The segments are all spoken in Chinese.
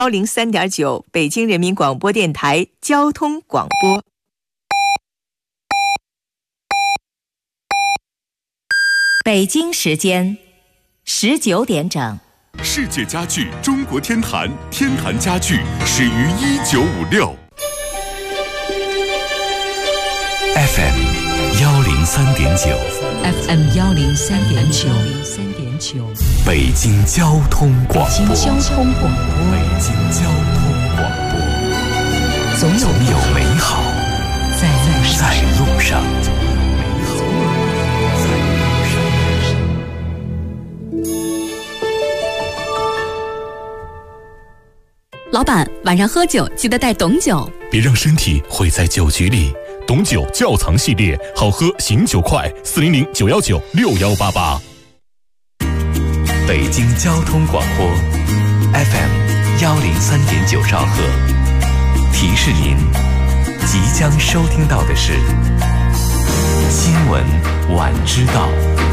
103.9北京人民广播电台交通广播。 北京时间19点整。 世界家具中国天坛，天坛家具始于1956。FM 103.9 FM 103.9 北京交通广播。 北京交通广播。 北京交通广播。总有美好在路上。 老板，晚上喝酒记得带董酒， 别让身体毁在酒局里。董酒窖藏系列，好喝醒酒快，400-919-6188。北京交通广播 FM 103.9兆赫。提示您，即将收听到的是新闻晚知道。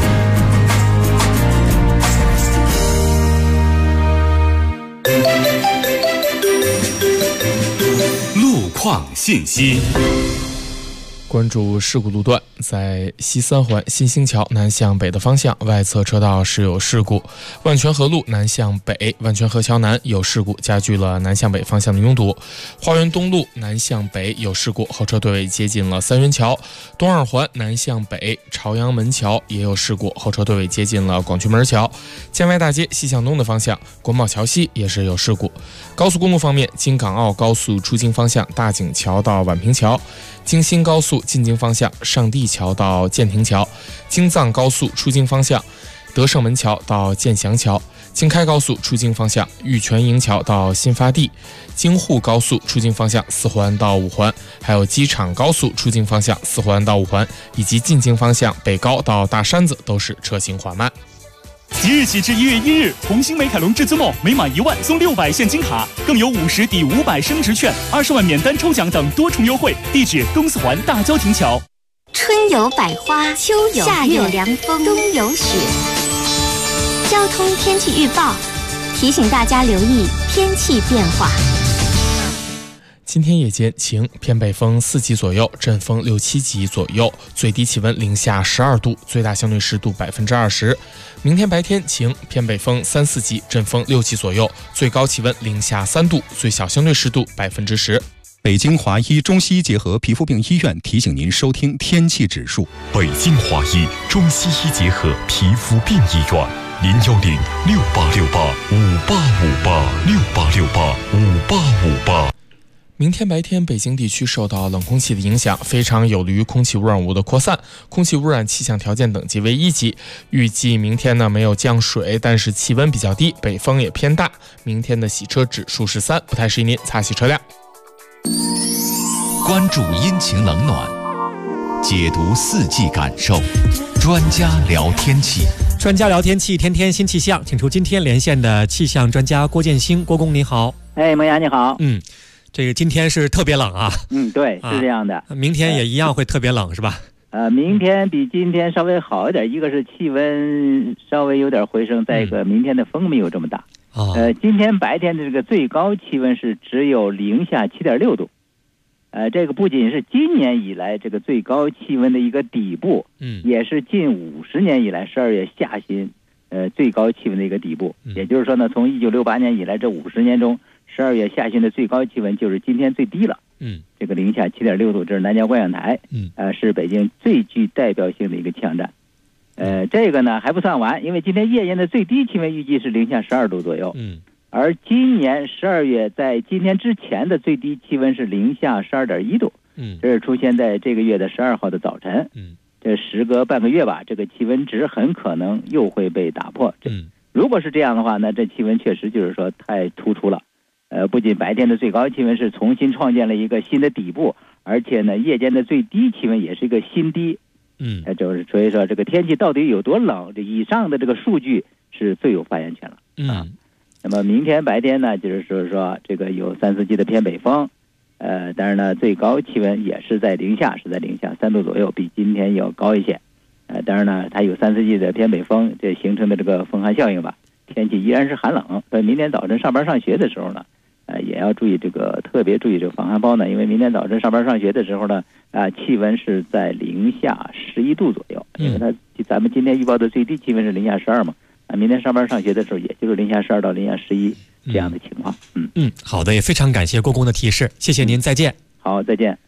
路况信息。 关注事故路段，在西三环新兴桥南向北的方向外侧车道是有事故，万泉河路南向北万泉河桥南有事故，加剧了南向北方向的拥堵。花园东路南向北有事故，后车队尾接近了三元桥。东二环南向北朝阳门桥也有事故，后车队尾接近了广渠门桥。建外大街西向东的方向国贸桥西也是有事故。高速公路方面，京港澳高速出京方向大井桥到宛平桥，京新高速进京方向上地桥到建亭桥，京藏高速出京方向德胜门桥到建祥桥，京开高速出京方向玉泉营桥到新发地，京沪高速出京方向四环到五环，还有机场高速出京方向四环到五环，以及进京方向北高到大山子都是车行缓慢。 即日起至1月1日，红星美凯龙至尊梦每满1万送600现金卡，更有50抵500升值券、20万免单抽奖等多重优惠。地址：东四环大郊亭桥。 春有百花，秋有夏有凉风，冬有雪。交通天气预报提醒大家留意天气变化。 今天夜间晴，偏北风4级左右，阵风6、7级左右，最低气温零下12度，最大相对湿度20%。明天白天晴，偏北风3、4级，阵风6级左右，最高气温零下3度，最小相对湿度10%。 北京华医中西医结合皮肤病医院提醒您收听天气指数。 北京华医中西医结合皮肤病医院，010-6868-5858，6868-5858。 明天白天，北京地区受到冷空气的影响，非常有利于空气污染物的扩散，空气污染气象条件等级为1级。预计明天呢没有降水，但是气温比较低，北风也偏大。明天的洗车指数是3，不太适宜您擦洗车辆。 关注阴晴冷暖，解读四季感受，专家聊天气。 专家聊天气，天天新气象，请出今天连线的气象专家郭建兴。郭工你好。 萌芽你好。 这个今天是特别冷啊。 对，是这样的。 明天也一样会特别冷是吧？ 明天比今天稍微好一点，一个是气温稍微有点回升，再一个明天的风没有这么大。今天白天的这个最高气温是只有零下7.6度。这个不仅是今年以来这个最高气温的一个底部，也是近50年以来12月下旬最高气温的一个底部。也就是说呢，从1968年以来这50年中，12月下旬的最高气温就是今天最低了。这个零下7.6度，这是南郊观象台。是北京最具代表性的一个气象站。这个呢还不算完，因为今天夜间的最低气温预计是零下12度左右。而今年12月在今天之前的最低气温是零下12.1度。这是出现在这个月的12号的早晨。这时隔半个月吧，这个气温值很可能又会被打破。如果是这样的话，那这气温确实就是说太突出了。不仅白天的最高气温是重新创建了一个新的底部，而且呢，夜间的最低气温也是一个新低。就是所以说这个天气到底有多冷，这以上的这个数据是最有发言权了。那么明天白天呢，就是说这个有3、4级的偏北风，当然呢，最高气温也是在零下3度左右，比今天要高一些。当然呢，它有3、4级的偏北风，这形成的这个风寒效应吧，天气依然是寒冷。所以明天早晨上班上学的时候呢， 也要注意特别注意这个防寒保暖，因为明天早晨上班上学的时候呢，气温是在零下11度左右，因为咱们今天预报的最低气温是零下12嘛，明天上班上学的时候也就是零下12到零下11这样的情况。 好的，也非常感谢郭工的提示，谢谢您，再见。 好，再见。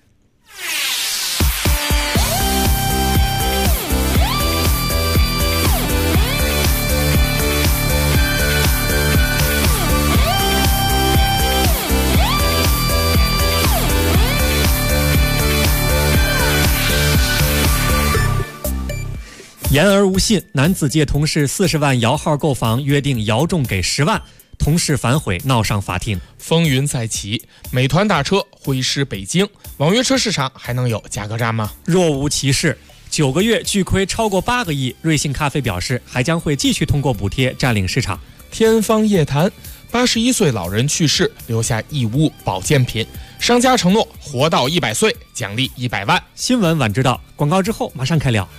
言而无信，男子借同事40万摇号购房，约定摇中给10万，同事反悔，闹上法庭。 风云再起，美团打车挥师北京，网约车市场还能有价格战吗？ 若无其事，9个月巨亏超过8个亿，瑞幸咖啡表示还将会继续通过补贴占领市场。 天方夜谭，81岁老人去世，留下一屋保健品，商家承诺活到100岁，奖励100万。 新闻晚知道，广告之后马上开聊。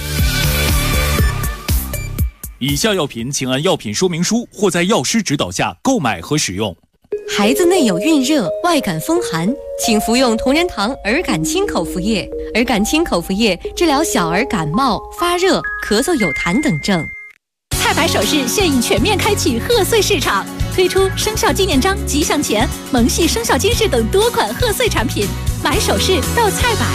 以下药品请按药品说明书或在药师指导下购买和使用。 孩子内有孕热、外感风寒，请服用同仁堂儿感清口服液。儿感清口服液治疗小儿感冒、发热、咳嗽有痰等症。 菜百首饰现已全面开启贺岁市场，推出生肖纪念章、吉祥钱、萌系生肖金饰等多款贺岁产品，买首饰到菜百。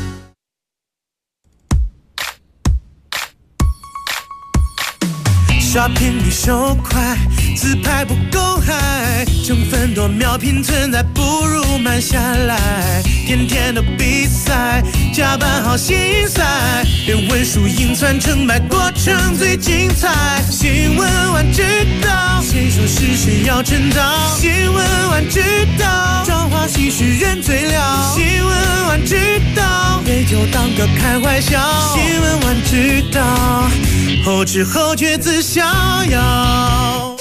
刷屏比手快，自拍不够嗨，成分多秒拼存在，不如慢下来。天天的比赛，加班好心塞，连文输赢传成败，过程最精彩。新闻晚知道，谁说是谁要称道？新闻晚知道，朝花夕拾人最了。新闻晚知道，别就当个开怀笑。新闻晚知道，后知后觉自逍遥。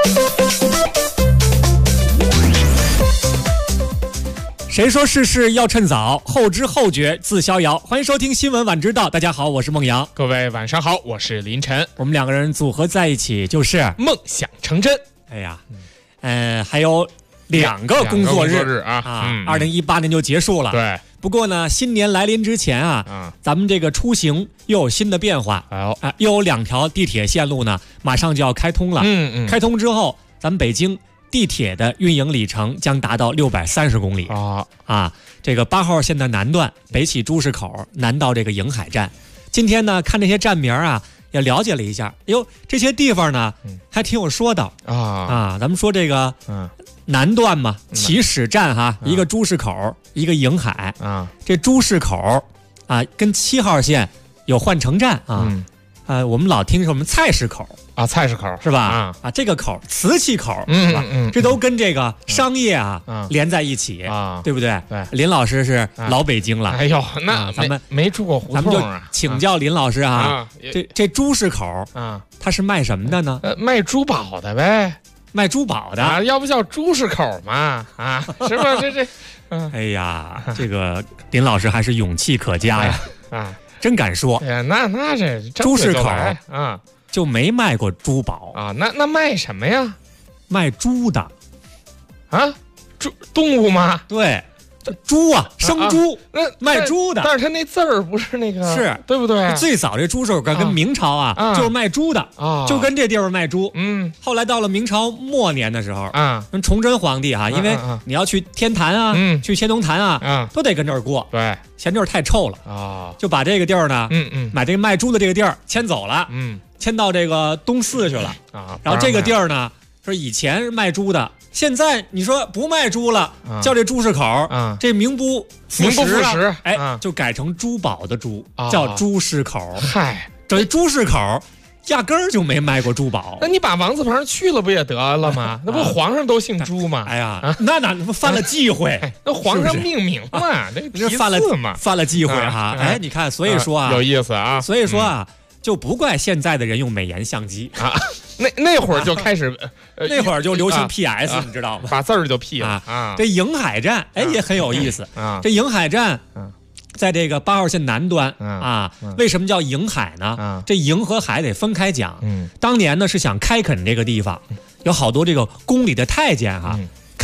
谁说事事要趁早，后知后觉自逍遥。欢迎收听新闻晚知道，大家好，我是孟阳。 各位晚上好，我是林晨。 我们两个人组合在一起就是梦想成真。 哎呀，还有2个工作日啊，2018年就结束了。 对。 不过呢，新年来临之前咱们这个出行又有新的变化。又有2条地铁线路呢，马上就要开通了。开通之后，咱们北京地铁的运营里程将达到630公里这个8号线的南段，北起朱市口，南到这个迎海站。今天呢，看这些站名也了解了一下，这些地方呢还挺有说道咱们说这个南段嘛，起始站一个朱市口，一个迎海这朱市口跟7号线有换乘站我们老听什么菜市口菜市口是吧？这个口瓷器口是吧？这都跟这个商业连在一起对不对？ 对， 林老师是老北京了。 哎呦，那咱们没住过胡同咱们就请教林老师这朱市口它是卖什么的呢？ 卖珠宝的呗。 卖珠宝的要不叫朱市口嘛是吧？这哎呀，这个林老师还是勇气可嘉呀真敢说。 哎呀，那这朱市口就没卖过珠宝那卖什么呀？ 卖猪的猪动物吗？ 对，猪生猪卖猪的。 但是他那字儿不是那个， 是对不对？ 最早这朱市口跟明朝就是卖猪的就跟这地方卖猪。后来到了明朝末年的时候崇祯皇帝因为你要去天坛去乾隆坛都得跟这儿过。 对， 嫌这儿太臭了就把这个地儿呢买这个卖猪的这个地儿迁走了迁到这个东四去了然后这个地儿呢是以前是卖猪的，现在你说不卖猪了叫这朱市口这名不副实就改成珠宝的珠叫朱市口。 嗨， 这朱市口压根儿就没卖过珠宝。 那你把王字旁去了不也得了吗？那不皇上都姓朱吗？ 哎呀那犯了忌讳那皇上命名嘛这犯了忌讳你看所以说有意思所以说就不怪现在的人用美颜相机那会儿就开始那会儿就流行 PS 你知道吗？ 把字儿就 P 了这迎海站也很有意思这迎海站在这个8号线南端为什么叫迎海呢？这迎和海得分开讲当年呢是想开垦这个地方有好多这个宫里的太监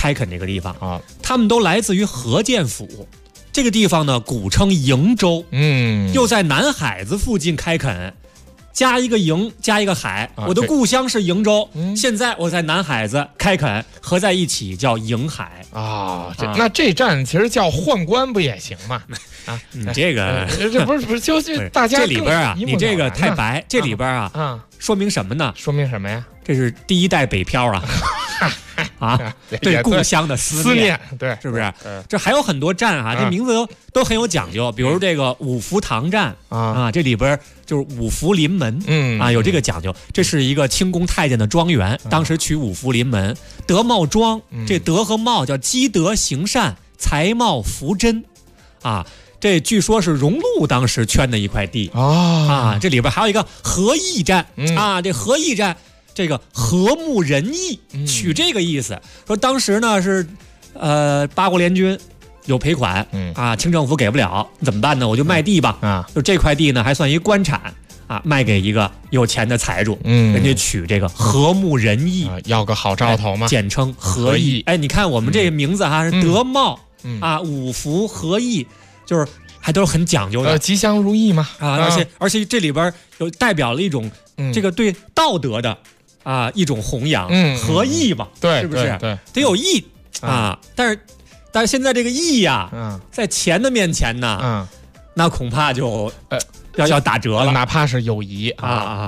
开垦这个地方啊，他们都来自于河间府。这个地方呢，古称瀛州，又在南海子附近开垦，加一个瀛，加一个海。我的故乡是瀛州，现在我在南海子开垦，合在一起叫瀛海啊。那这站其实叫宦官不也行吗？ 啊，你这个这不是就是大家这里边啊，你这个太白，这里边啊，说明什么呢？ 说明什么呀？ 这是第一代北漂啊。啊，对故乡的思念， 对， 是不是？这还有很多站啊，这名字都很有讲究。比如这个五福堂站啊，这里边就是五福临门，啊，有这个讲究。这是一个清宫太监的庄园，当时取五福临门。德茂庄，这德和茂叫积德行善，才茂福真，啊。这据说是荣禄当时圈的一块地啊。这里边还有一个和义站啊，这和义站。这个和睦仁义，取这个意思，说当时呢是，八国联军有赔款，啊，清政府给不了，怎么办呢？我就卖地吧，啊，就这块地呢还算一官产，啊，卖给一个有钱的财主，人家取这个和睦仁义， 要个好兆头嘛， 简称和义。哎，你看我们这个名字哈是德茂，啊，五福和义，就是还都是很讲究的， 吉祥如意嘛， 啊，而且这里边有代表了一种这个对道德的。啊，一种弘扬，和义嘛， 对， 是不是？ 对， 得有义啊。但是现在这个义呀，在钱的面前呢，那恐怕就要打折了， 哪怕是友谊啊。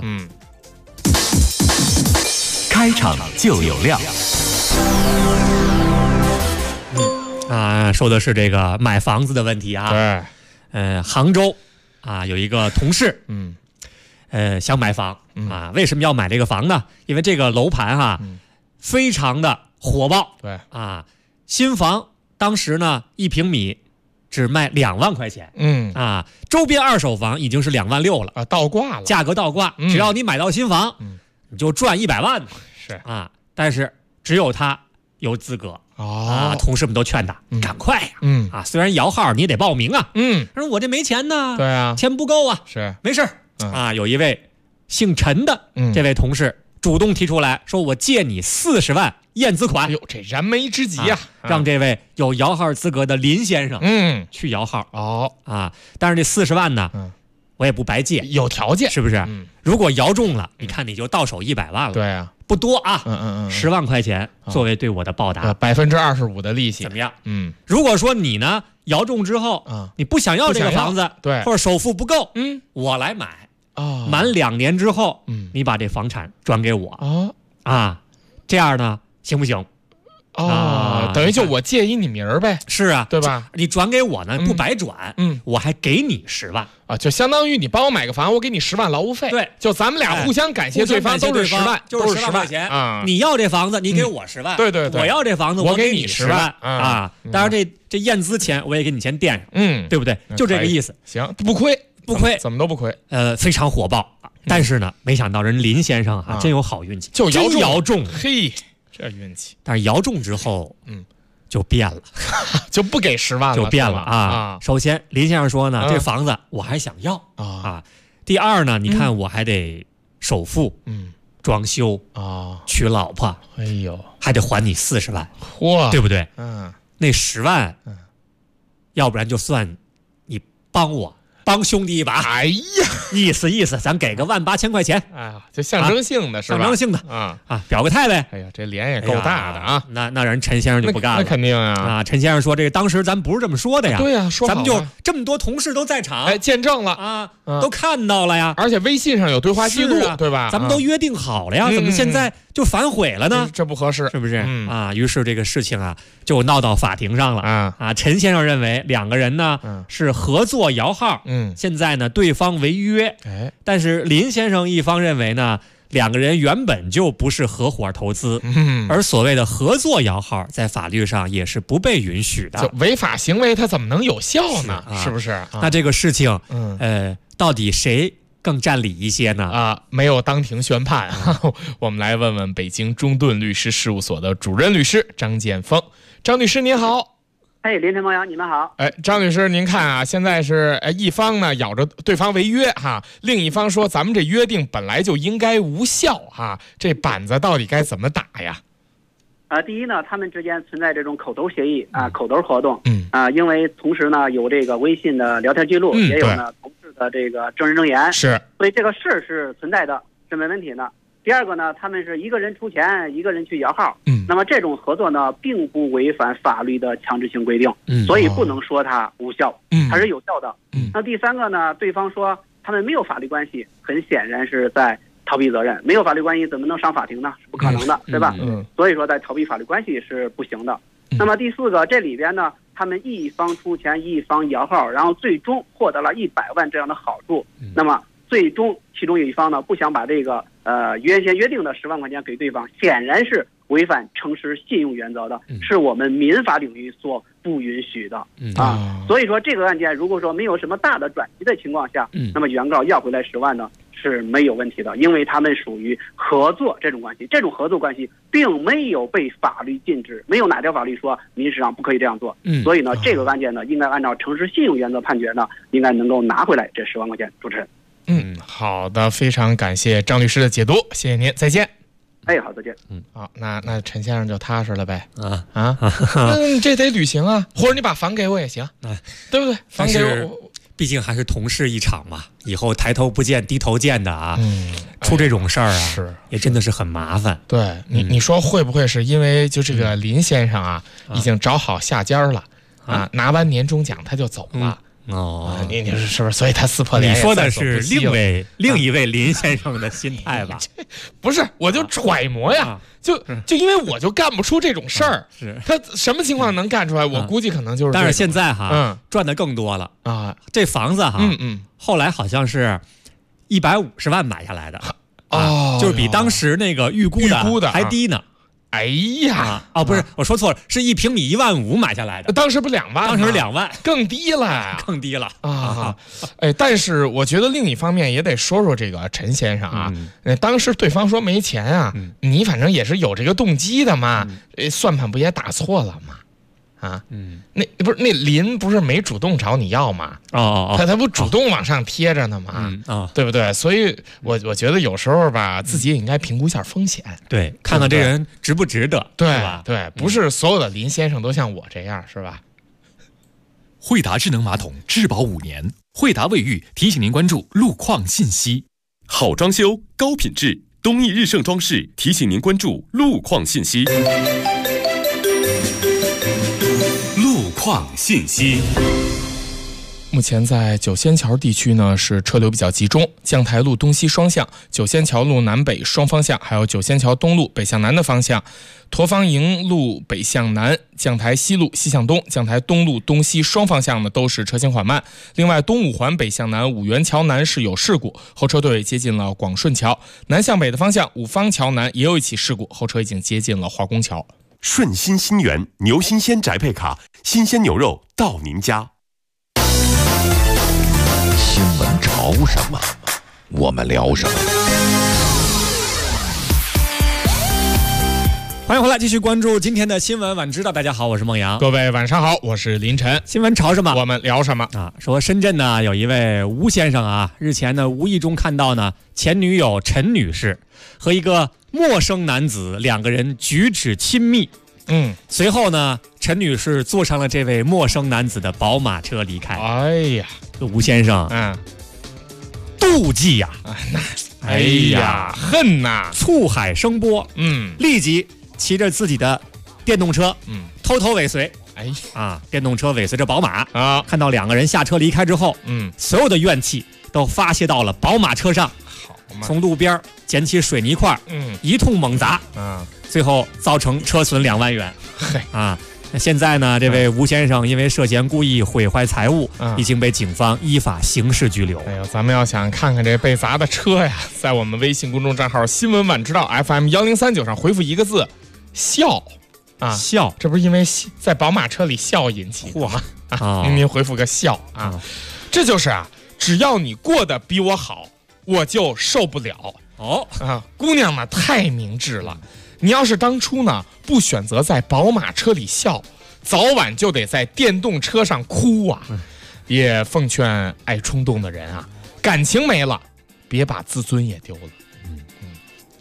开场就有料。 啊，说的是这个买房子的问题啊。对，杭州啊有一个同事，想买房啊？为什么要买这个房呢？因为这个楼盘哈，非常的火爆。 对啊，新房当时呢1平米只卖2万块钱。啊，周边二手房已经是2万6了啊，倒挂了， 价格倒挂。只要你买到新房，你就赚100万。 是啊，但是只有他有资格。啊，同事们都劝他赶快呀！啊，虽然摇号你也得报名啊。说我这没钱呢。 对啊， 钱不够啊。 是， 没事。啊，有一位姓陈的这位同事主动提出来说：“我借你40万验资款。” 哎呦，这燃眉之急呀！ 让这位有摇号资格的林先生去摇号。啊，但是这40万呢，我也不白借， 有条件， 是不是？如果摇中了，你看你就到手100万了。 对啊， 不多啊。10万块钱作为对我的报答 ，25%的利息， 怎么样？如果说你呢摇中之后，你不想要这个房子， 对， 或者首付不够，我来买。满2年之后，你把这房产转给我啊，这样呢行不行？ 等于就我借一你名儿呗。 是啊， 对吧？ 你转给我呢，不白转，我还给你10万啊，就相当于你帮我买个房，我给你10万劳务费。 对， 就咱们俩互相感谢对方，都是10万， 就是10万块钱啊。你要这房子，你给我10万， 对， 我要这房子， 我给你10万啊。当然这验资钱我也给你先垫上，对不对？就这个意思。 行，不亏，怎么都不亏。 非常火爆，但是呢，没想到人林先生真有好运气， 就摇中， 嘿。这运气， 但是摇中之后，就变了， 就不给10万了， 就变了啊！首先，林先生说呢，这房子我还想要啊。第二呢，你看我还得首付，装修啊，娶老婆， 哎呦， 还得还你40万， 嚯， 对不对？那10万，要不然就算你帮兄弟一把。 哎呀， 意思，咱给个18000块钱， 哎呀，就象征性的是吧？ 象征性的啊，表个态呗。 哎呀，这脸也够大的啊！ 那人陈先生就不干了， 那肯定啊！ 陈先生说这个当时咱不是这么说的呀。 对呀，说好了， 咱们就这么多同事都在场， 见证了啊，都看到了呀。 而且微信上有对话记录，对吧？ 咱们都约定好了呀，怎么现在就反悔了呢？ 这不合适， 是不是？啊，于是这个事情啊就闹到法庭上了啊。陈先生认为2个人呢是合作摇号，现在呢对方违约，但是林先生一方认为呢，2个人原本就不是合伙投资，而所谓的合作摇号在法律上也是不被允许的， 就违法行为它怎么能有效呢？是不是？ 那这个事情，到底谁更占理一些呢？ 没有当庭宣判，我们来问问北京中盾律师事务所的主任律师张建峰。张律师您好。 林晨、孟阳，你们好。 张律师，您看啊，现在是一方呢咬着对方违约哈，另一方说咱们这约定本来就应该无效哈，这板子到底该怎么打呀？ 第一呢，他们之间存在这种口头协议口头活动，因为同时呢有这个微信的聊天记录，也有呢同事的这个证人证言， 是， 所以这个事是存在的，是没问题的。第二个呢，他们是一个人出钱，一个人去摇号，那么这种合作呢，并不违反法律的强制性规定，所以不能说它无效，它是有效的。那第三个呢，对方说他们没有法律关系，很显然是在逃避责任，没有法律关系怎么能上法庭呢？是不可能的，对吧？所以说在逃避法律关系是不行的。那么第四个，这里边呢，他们一方出钱，一方摇号，然后最终获得了100万这样的好处。那么最终其中有一方呢，不想把这个原先约定的10万块钱给对方，显然是违反诚实信用原则的，是我们民法领域所不允许的所以说这个案件如果说没有什么大的转机的情况下，那么原告要回来10万呢是没有问题的，因为他们属于合作这种关系，这种合作关系并没有被法律禁止，没有哪条法律说民事上不可以这样做，所以呢这个案件呢应该按照诚实信用原则判决呢，应该能够拿回来这10万块钱。主持人。 好的，非常感谢张律师的解读，谢谢您，再见。 好，再见。 好，那陈先生就踏实了呗。这得履行啊，或者你把房给我也行，对不对？房给我， 毕竟还是同事一场嘛，以后抬头不见低头见的啊，出这种事儿啊，也真的是很麻烦。 对你说会不会是因为就这个林先生啊，已经找好下家了拿完年终奖他就走了？你说是不是？所以他撕破脸。 你说的是另一位林先生的心态吧？ 不是，我就揣摩呀，就因为我就干不出这种事儿，他什么情况能干出来？我估计可能就是。 但是现在赚的更多了这房子后来好像是150万买下来的就是比当时那个预估的还低呢。 哎呀， 不是，我说错了，是1平米15000买下来的。 当时不2万吗？ 当时2万， 更低了， 更低了但是我觉得另一方面也得说说这个陈先生啊，当时对方说没钱啊，你反正也是有这个动机的嘛，算盘不也打错了吗？那不是那林不是没主动找你要吗？他不主动往上贴着呢吗？对不对？所以我觉得有时候吧，自己也应该评估一下风险， 对，看看这人值不值得， 对吧？ 对，不是所有的林先生都像我这样，是吧？ 惠达智能马桶质保5年，惠达卫浴提醒您关注路况信息。好装修，高品质，东义日盛装饰提醒您关注路况信息。路况信息。 目前在九仙桥地区呢是车流比较集中，将台路东西双向、九仙桥路南北双方向，还有九仙桥东路北向南的方向，驼坊营路北向南、将台西路西向东、将台东路东西双方向呢都是车行缓慢。另外，东五环北向南五元桥南是有事故，后车队接近了广顺桥；南向北的方向五方桥南也有一起事故，后车已经接近了化工桥。 顺心新源牛新鲜宅配卡，新鲜牛肉到您家。 新闻潮什么，我们聊什么。 欢迎回来，继续关注今天的新闻晚知道。大家好，我是孟阳。 各位晚上好，我是林晨。 新闻潮什么， 我们聊什么说深圳呢有一位吴先生日前呢无意中看到呢前女友陈女士和一个陌生男子2个人举止亲密。随后呢，陈女士坐上了这位陌生男子的宝马车离开。 哎呀， 吴先生，妒忌呀， 哎呀，恨呐， 醋海生波，立即骑着自己的电动车，偷偷尾随。电动车尾随着宝马看到2个人下车离开之后，所有的怨气都发泄到了宝马车上。从路边捡起水泥块，一通猛砸，最后造成车损2万元。那现在呢，这位吴先生因为涉嫌故意毁坏财物，已经被警方依法刑事拘留。 哎呦，咱们要想看看这被砸的车呀，在我们微信公众账号新闻晚知道 FM1039上回复1个字笑笑， 这不是因为在宝马车里笑引起的吗？您回复个笑这就是只要你过得比我好，我就受不了。姑娘呢太明智了，你要是当初呢不选择在宝马车里笑，早晚就得在电动车上哭也奉劝爱冲动的人感情没了，别把自尊也丢了。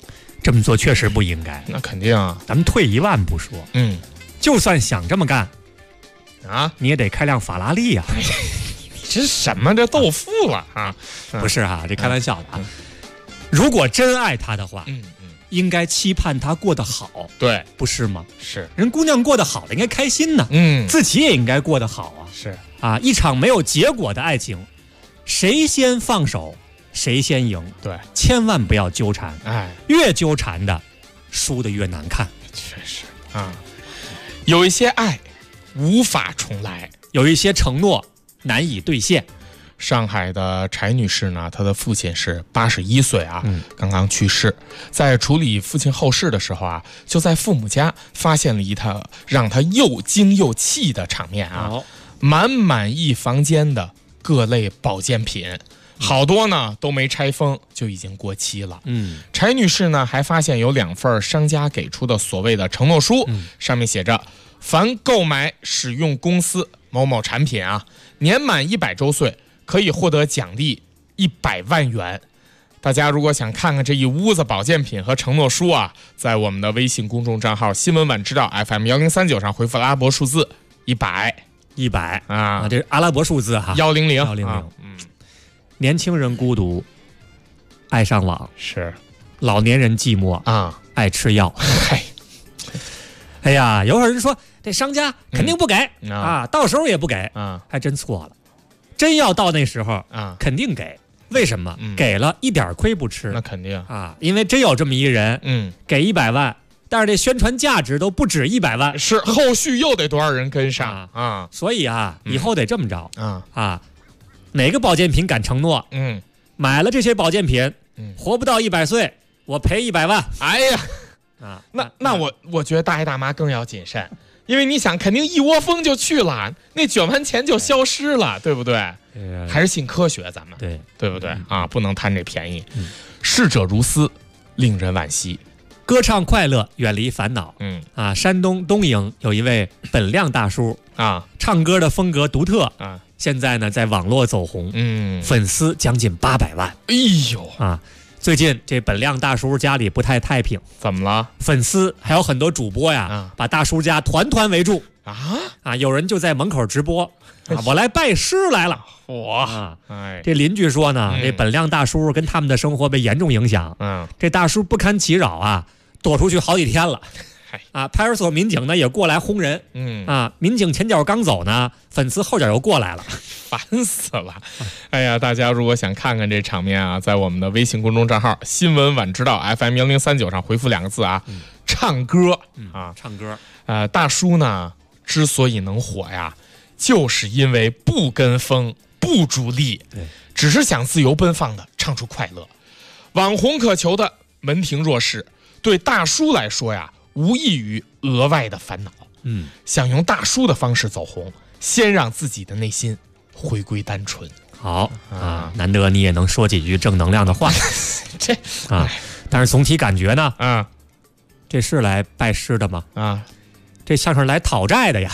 这么做确实不应该。 那肯定啊， 咱们退一万步说，就算想这么干啊， 你也得开辆法拉利啊。 你这什么这豆腐了啊？ 不是啊，这开玩笑的啊。如果真爱他的话，应该期盼他过得好， 对， 不是吗？ 是， 人姑娘过得好的应该开心呢，自己也应该过得好啊。 是啊，一场没有结果的爱情，谁先放手谁先赢。 对， 千万不要纠缠，越纠缠的输得越难看。 确实啊，有一些爱无法重来， 有一些承诺难以兑现。 上海的柴女士呢，她的父亲是81岁啊，刚刚去世。在处理父亲后事的时候啊，就在父母家发现了一套让她又惊又气的场面啊，满一房间的各类保健品，好多呢都没拆封就已经过期了。柴女士呢还发现有2份商家给出的所谓的承诺书，上面写着凡购买使用公司某某产品啊，年满100周岁可以获得奖励100万元。大家如果想看看这一屋子保健品和承诺书啊，在我们的微信公众账号新闻晚知道 FM1039上回复阿拉伯数字100 啊，这是阿拉伯数字哈 100。 年轻人孤独，爱上网； 是老年人寂寞啊， 爱吃药。哎呀，有人说这商家肯定不给啊，到时候也不给啊，还真错了。真要到那时候啊，肯定给。为什么？给了一点亏不吃。 那肯定啊，因为真有这么一人，给100万，但是这宣传价值都不止100万， 是后续又得多少人跟上啊？ 所以啊，以后得这么着哪个保健品敢承诺？买了这些保健品，活不到100岁，我赔100万。 哎呀，那我觉得大爷大妈更要谨慎。因为你想，肯定一窝蜂就去了，那卷完钱就消失了，对不对？还是信科学，咱们对不对啊？不能贪这便宜。逝者如斯，令人惋惜。 歌唱快乐，远离烦恼。山东东营有一位本亮大叔啊，唱歌的风格独特啊，现在呢在网络走红，粉丝将近800万。 哎呦啊！最近这本亮大叔家里不太太平， 怎么了？ 粉丝还有很多主播呀，把大叔家团围住啊！有人就在门口直播我来拜师来了。这邻居说呢，这本亮大叔跟他们的生活被严重影响，这大叔不堪其扰啊，躲出去好几天了。派出所民警呢也过来轰人，民警前脚刚走呢，粉丝后脚又过来了， 烦死了。哎呀，大家如果想看看这场面啊，在我们的微信公众账号新闻晚知道 FM1039上回复2个字啊，唱歌啊， 唱歌。 大叔呢之所以能火呀，就是因为不跟风，不逐利，只是想自由奔放的唱出快乐。网红渴求的门庭若市，对大叔来说呀，无异于额外的烦恼。想用大叔的方式走红，先让自己的内心回归单纯。 好啊，难得你也能说几句正能量的话。但是总体感觉呢，这是来拜师的吗？这像是来讨债的呀。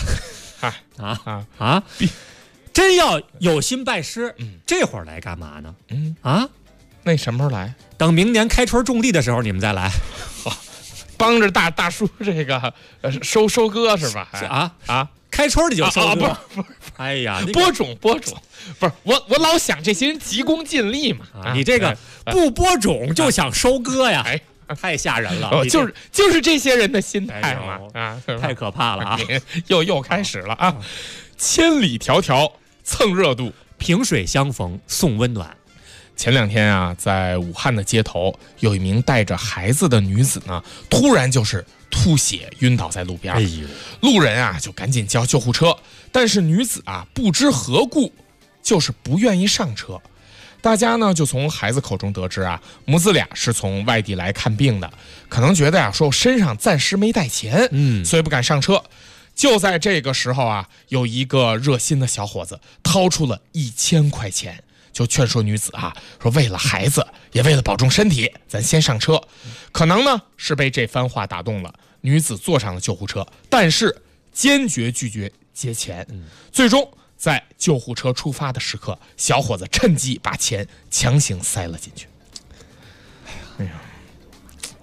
真要有心拜师，这会儿来干嘛呢？ 那什么时候来？ 等明年开春种地的时候你们再来。 帮着大叔这个收割是吧？ 开春的就收割。 不是， 哎呀， 播种不是我老想这些人急功近利嘛。 你这个不播种就想收割呀？太吓人了。 就是这些人的心态嘛。 太可怕了啊！ 又开始了啊！千里迢迢蹭热度， 萍水相逢送温暖。 前2天啊，在武汉的街头，有一名带着孩子的女子呢，突然就是吐血晕倒在路边。路人啊就赶紧叫救护车，但是女子啊不知何故，就是不愿意上车。大家呢就从孩子口中得知啊，母子俩是从外地来看病的，可能觉得呀说我身上暂时没带钱，所以不敢上车。就在这个时候啊，有一个热心的小伙子掏出了1000块钱。就劝说女子啊，说为了孩子，也为了保重身体，咱先上车。可能呢是被这番话打动了，女子坐上了救护车，但是坚决拒绝结钱。最终在救护车出发的时刻，小伙子趁机把钱强行塞了进去。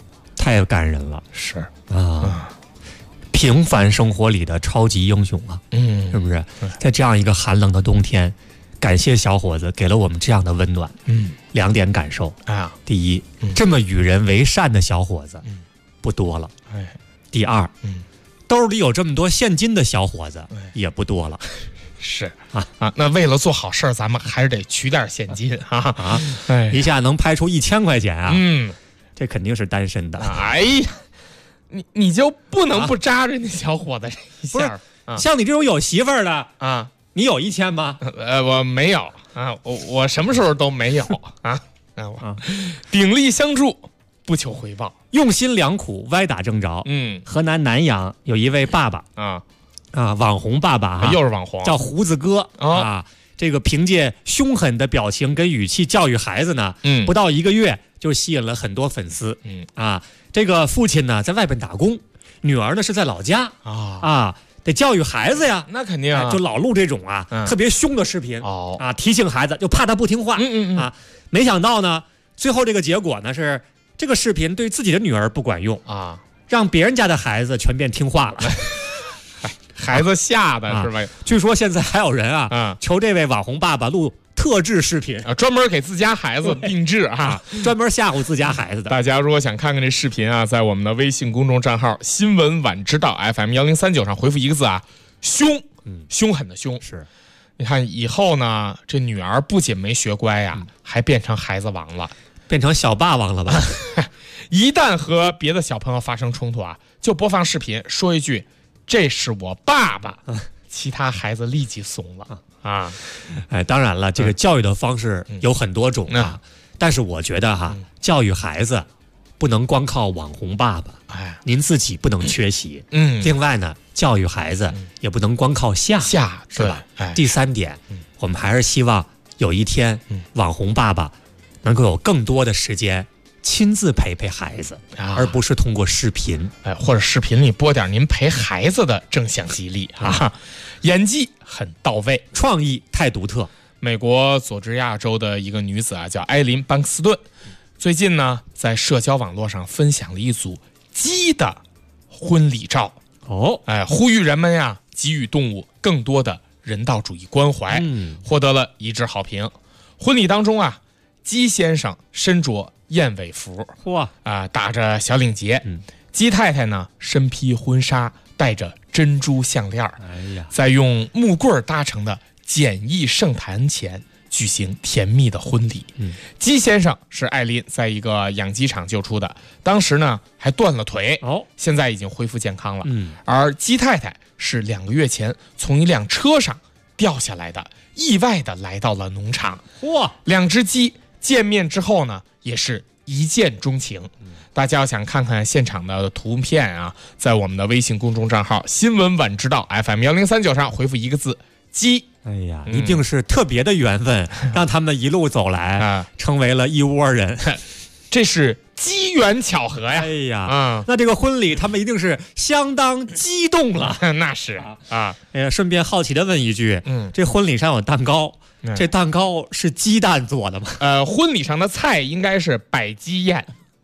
太感人了。 是啊，平凡生活里的超级英雄啊，是不是？在这样一个寒冷的冬天，感谢小伙子给了我们这样的温暖。2点感受啊，第一，这么与人为善的小伙子不多了。第二，兜里有这么多现金的小伙子也不多了。 是啊，那为了做好事儿，咱们还是得取点现金啊！ 一下能拍出1000块钱啊！这肯定是单身的。 哎呀，你就不能不扎着那小伙子一下？ 不是，像你这种有媳妇儿的啊，你有1000吗？ 我没有啊，我什么时候都没有啊！鼎力相助，不求回报， 用心良苦，歪打正着。河南南阳有一位爸爸网红爸爸又是网红， 叫胡子哥啊。这个凭借凶狠的表情跟语气教育孩子呢，不到1个月就吸引了很多粉丝。这个父亲呢在外边打工，女儿呢是在老家得教育孩子呀。 那肯定就老录这种特别凶的视频提醒孩子，就怕他不听话。没想到呢，最后这个结果呢是这个视频对自己的女儿不管用让别人家的孩子全变听话了。 孩子吓的是吧？ 据说现在还有人求这位网红爸爸录特制视频专门给自家孩子定制专门吓唬自家孩子的。 大家如果想看看这视频在我们的微信公众账号新闻晚知道 FM1039上回复1个字凶，凶狠的凶。 是， 你看以后呢，这女儿不仅没学乖还变成孩子王了， 变成小霸王了吧？ 一旦和别的小朋友发生冲突就播放视频，说一句这是我爸爸，其他孩子立即怂了当然了，这个教育的方式有很多种但是我觉得教育孩子不能光靠网红爸爸，您自己不能缺席。另外呢，教育孩子也不能光靠下是吧？第3点，我们还是希望有一天网红爸爸能够有更多的时间亲自陪陪孩子，而不是通过视频， 或者视频里播点您陪孩子的正向激励演技很到位， 创意太独特。 美国佐治亚州的一个女子叫艾琳·班克斯顿，最近呢在社交网络上分享了一组鸡的婚礼照呼吁人们给予动物更多的人道主义关怀，获得了一致好评。婚礼当中鸡先生身着燕尾服，打着小领结，鸡太太呢身披婚纱，戴着珍珠项链，在用木棍搭成的简易圣坛前举行甜蜜的婚礼。鸡先生是艾琳在一个养鸡场救出的，当时呢还断了腿，现在已经恢复健康了。而鸡太太是2个月前从一辆车上掉下来的，意外的来到了农场。2只鸡见面之后呢，也是一见钟情。大家要想看看现场的图片在我们的微信公众账号新闻晚知道 FM1039上回复1个字鸡。 哎呀，一定是特别的缘分让他们一路走来成为了一窝人。 这是机缘巧合呀！ 哎呀，那这个婚礼他们一定是相当激动了。 那是顺便好奇的问一句，这婚礼上有蛋糕，这蛋糕是鸡蛋做的吗？ 婚礼上的菜应该是百鸡宴。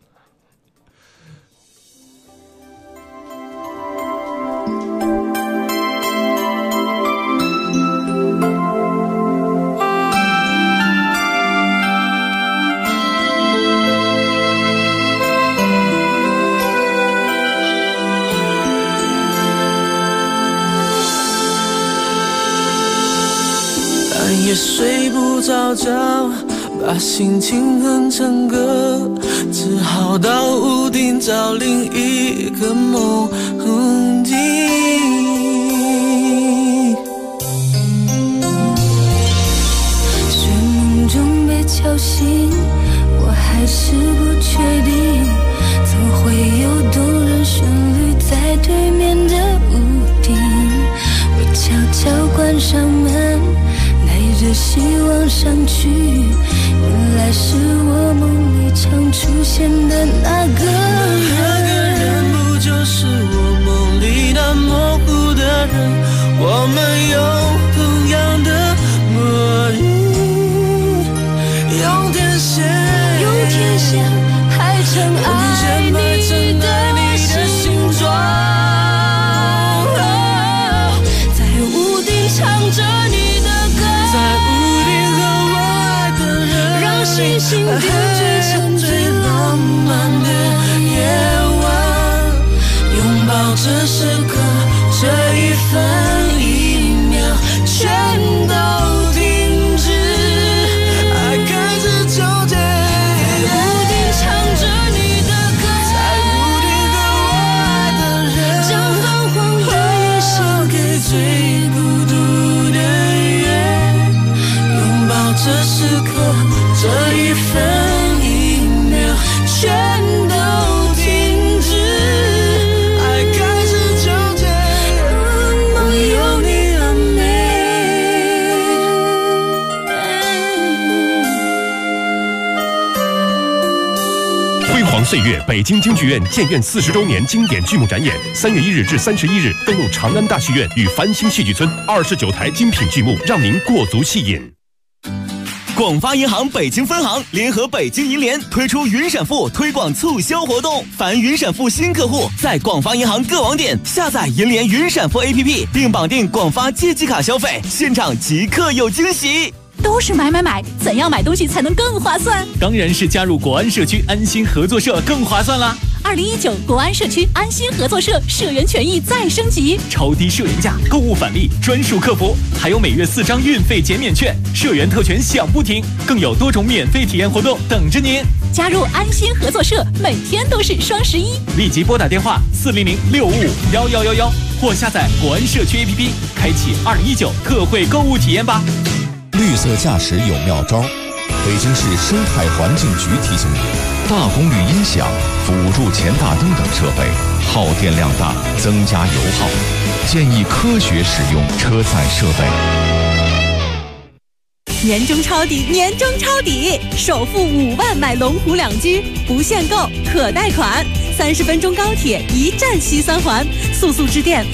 也睡不着觉，把心情哼成歌，只好到屋顶找另一个梦境。睡梦中被敲醒，我还是不确定，怎会有动人旋律在对面的屋顶。我悄悄关上门，着希望上去，原来是我梦里常出现的那个人。那个人不就是我梦里那模糊的人？我们有同样的魔力，有天线，还曾爱你。 心心点缀成最浪漫的夜晚，拥抱这时刻，这一分一秒全都停止，爱开始纠结，不停唱着你的歌，在屋顶和我爱的人，将泛黄回忆烧给最孤独的夜，拥抱这时刻，这一分一秒全都停止，爱开始纠结，梦有你很美。 辉煌岁月，北京京剧院建院40周年经典剧目展演，3月1日至31日登陆长安大戏院与繁星戏剧村，29台精品剧目，让您过足戏瘾。 广发银行北京分行联合北京银联推出云闪付推广促销活动，凡云闪付新客户在广发银行各网点下载银联云闪付 APP， 并绑定广发借记卡消费，现场即刻有惊喜。 都是买，怎样买东西才能更划算？ 当然是加入国安社区安心合作社更划算啦 ！2019国安社区安心合作社社员权益再升级， 超低社员价、购物返利、专属客服，还有每月4张运费减免券，社员特权享不停，更有多种免费体验活动等着您。 加入安心合作社，每天都是双11。 立即拨打电话400-655-1111，或下载国安社区 APP， 开启2019特惠购物体验吧。 绿色驾驶有妙招，北京市生态环境局提醒您：大功率音响、辅助前大灯等设备耗电量大，增加油耗，建议科学使用车载设备。 年终抄底，年终抄底！首付5万买龙湖2居，不限购，可贷款。30分钟高铁，一站西三环，速速致电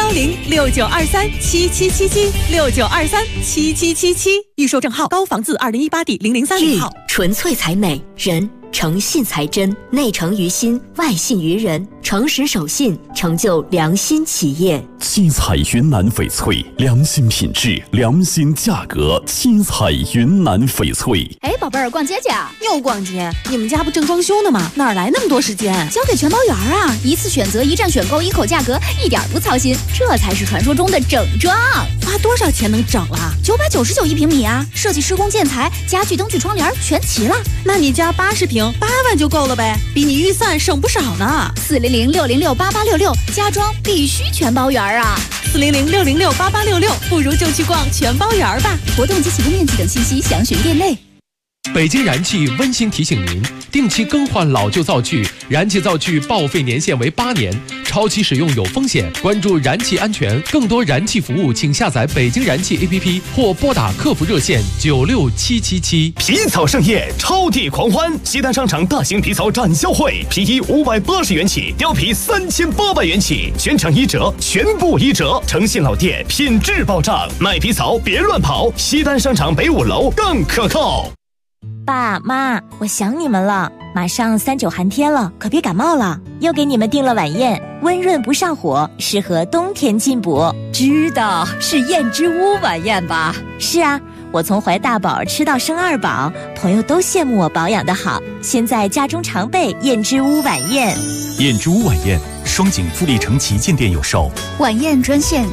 010-6923-7777，6923-7777。预售证号高房字2018D003号。 纯粹才美，人诚信才真，内诚于心，外信于人，诚实守信，成就良心企业。 七彩云南翡翠，良心品质，良心价格。七彩云南翡翠。 哎，宝贝儿，逛街去啊？ 又逛街？你们家不正装修呢吗？哪来那么多时间？ 交给全包园啊！一次选择，一站选购，一口价格，一点不操心，这才是传说中的整装。 花多少钱能整啊 ？999一平米啊！设计、施工、建材、家具、灯具、窗帘全齐了。 那你家80平，8万就够了呗，比你预算省不少呢。 400-606-8866，家装必须全包园啊 ！400-606-8866，不如就去逛全包园吧。 活动及起步面积等信息详询店内。 北京燃气温馨提醒您：定期更换老旧灶具，燃气灶具报废年限为8年，超期使用有风险。关注燃气安全，更多燃气服务，请下载北京燃气 APP 或拨打客服热线96777。 皮草盛宴，超地狂欢！西单商场大型皮草展销会，皮衣580元起，貂皮3800元起，全场1折，全部1折，诚信老店，品质保障。买皮草别乱跑，西单商场北5楼更可靠。 爸妈，我想你们了。马上3、9寒天了，可别感冒了。又给你们订了晚宴，温润不上火，适合冬天进补。 知道是燕之屋晚宴吧？ 是啊，我从怀大宝吃到生2宝，朋友都羡慕我保养得好。现在家中常备燕之屋晚宴。 燕之屋晚宴，双井富力城旗舰店有售。 晚宴专线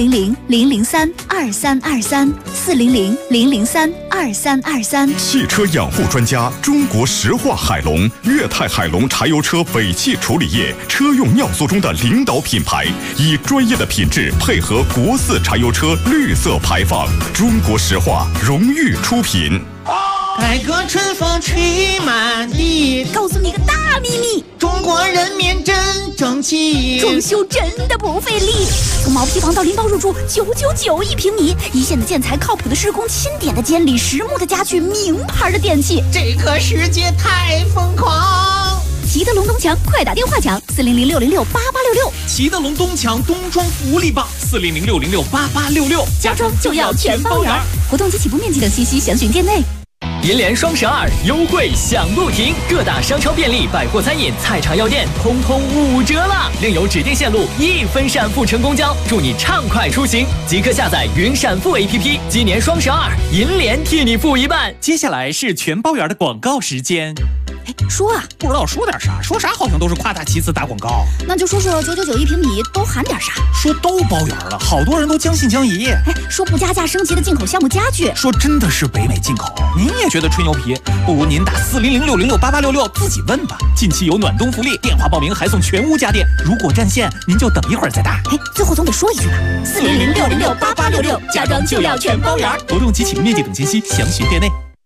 400-003-2323，400-003-2323。 汽车养护专家，中国石化海龙、粤泰海龙柴油车尾气处理液车用尿素中的领导品牌，以专业的品质配合国4柴油车绿色排放，中国石化荣誉出品。 改革春风吹满地， 告诉你个大秘密， 中国人民真争气， 装修真的不费力。从毛坯房到拎包入住，999一平米，一线的建材，靠谱的施工，钦点的监理，实木的家具，名牌的电器， 这个世界太疯狂。 齐德龙东墙，快打电话抢400-606-8866。 齐德龙东墙冬装福利棒400-606-8866， 家装就要全包圆。活动及起步面积等信息详询店内。 银联双12优惠享不停，各大商超便利、百货餐饮、菜场药店通通5折了，另有指定线路1分闪付乘公交，祝你畅快出行！即刻下载云闪付 APP， 今年双12，银联替你付一半。 接下来是全包圆的广告时间。 说啊， 不知道说点啥，说啥好像都是夸大其词打广告。 那就说说999一平米都含点啥？ 说都包圆了，好多人都将信将疑。 说不加价升级的进口项目家具， 说真的是北美进口。您也觉得吹牛皮？不如您打400-606-8866自己问吧。近期有暖冬福利，电话报名还送全屋家电。如果占线，您就等一会儿再打。 最后总得说一句吧，400-606-8866，家装就要全包圆。 活动及启用面积等信息详询店内。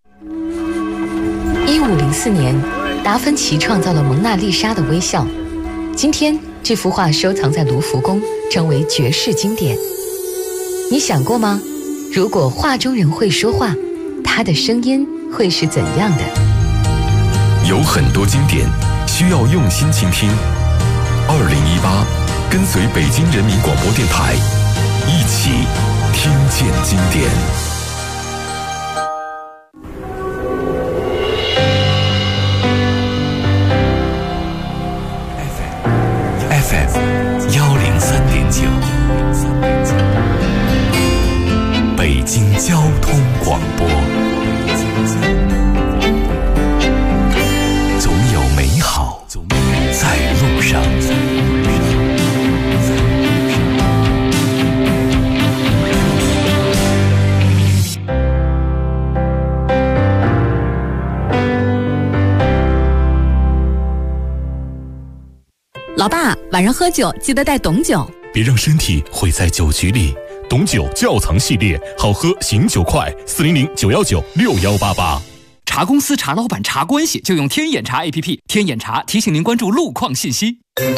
1504年，达芬奇创造了蒙娜丽莎的微笑。今天，这幅画收藏在卢浮宫，成为绝世经典。你想过吗？如果画中人会说话，他的声音会是怎样的？ 有很多经典需要用心倾听。2018，跟随北京人民广播电台，一起听见经典。FM103.9，北京交通广播。总有美好在路上。 老爸，晚上喝酒记得带董酒， 别让身体毁在酒局里。董酒窖藏系列，好喝醒酒快，400-919-6188。 茶公司、茶老板、茶关系，就用天眼茶 APP。天眼茶提醒您关注路况信息。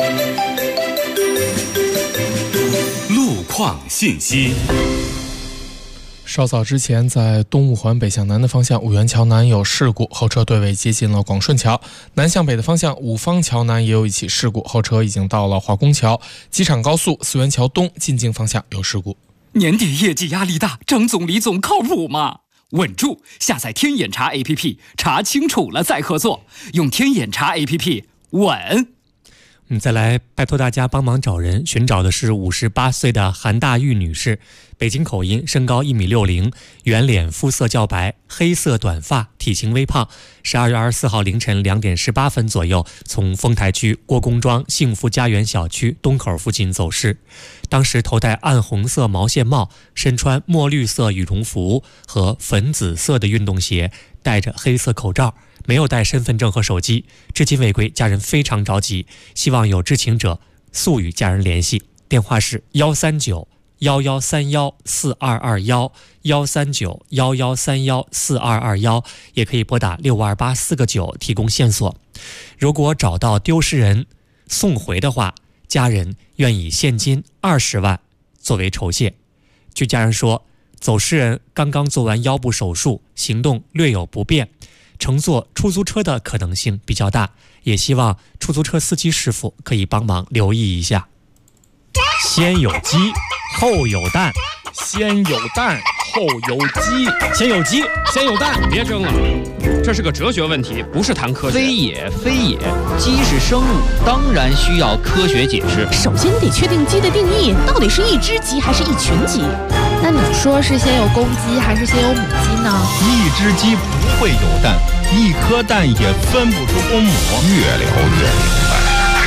路况信息。 稍早之前，在东五环北向南的方向，五元桥南有事故，后车队尾接近了广顺桥；南向北的方向，五方桥南也有一起事故，后车已经到了华工桥。机场高速四元桥东进京方向有事故。 年底业绩压力大，张总李总靠谱吗？稳住！下载天眼查 APP， 查清楚了再合作，用天眼查 APP 稳。 再来拜托大家帮忙找人，寻找的是58岁的韩大玉女士，北京口音，身高1.60米，圆脸，肤色较白，黑色短发，体型微胖。12月24号凌晨2点18分左右，从丰台区郭公庄幸福家园小区东口附近走失。当时头戴暗红色毛线帽，身穿墨绿色羽绒服和粉紫色的运动鞋，戴着黑色口罩，没有带身份证和手机，至今未归，家人非常着急，希望有知情者速与家人联系。电话是139-1131-4221，139-1131-4221，也可以拨打6528-4个9提供线索。如果找到丢失人送回的话，家人愿以现金20万作为酬谢。据家人说，走失人刚刚做完腰部手术，行动略有不便，乘坐出租车的可能性比较大，也希望出租车司机师傅可以帮忙留意一下。先有鸡后有蛋， 先有蛋后有鸡， 先有鸡先有蛋， 别争了，这是个哲学问题，不是谈科学。 非也非也，鸡是生物，当然需要科学解释。 首先得确定鸡的定义，到底是一只鸡还是一群鸡？ 那你说是先有公鸡还是先有母鸡呢？ 一只鸡不会有蛋，一颗蛋也分不出公母。 越聊越明白。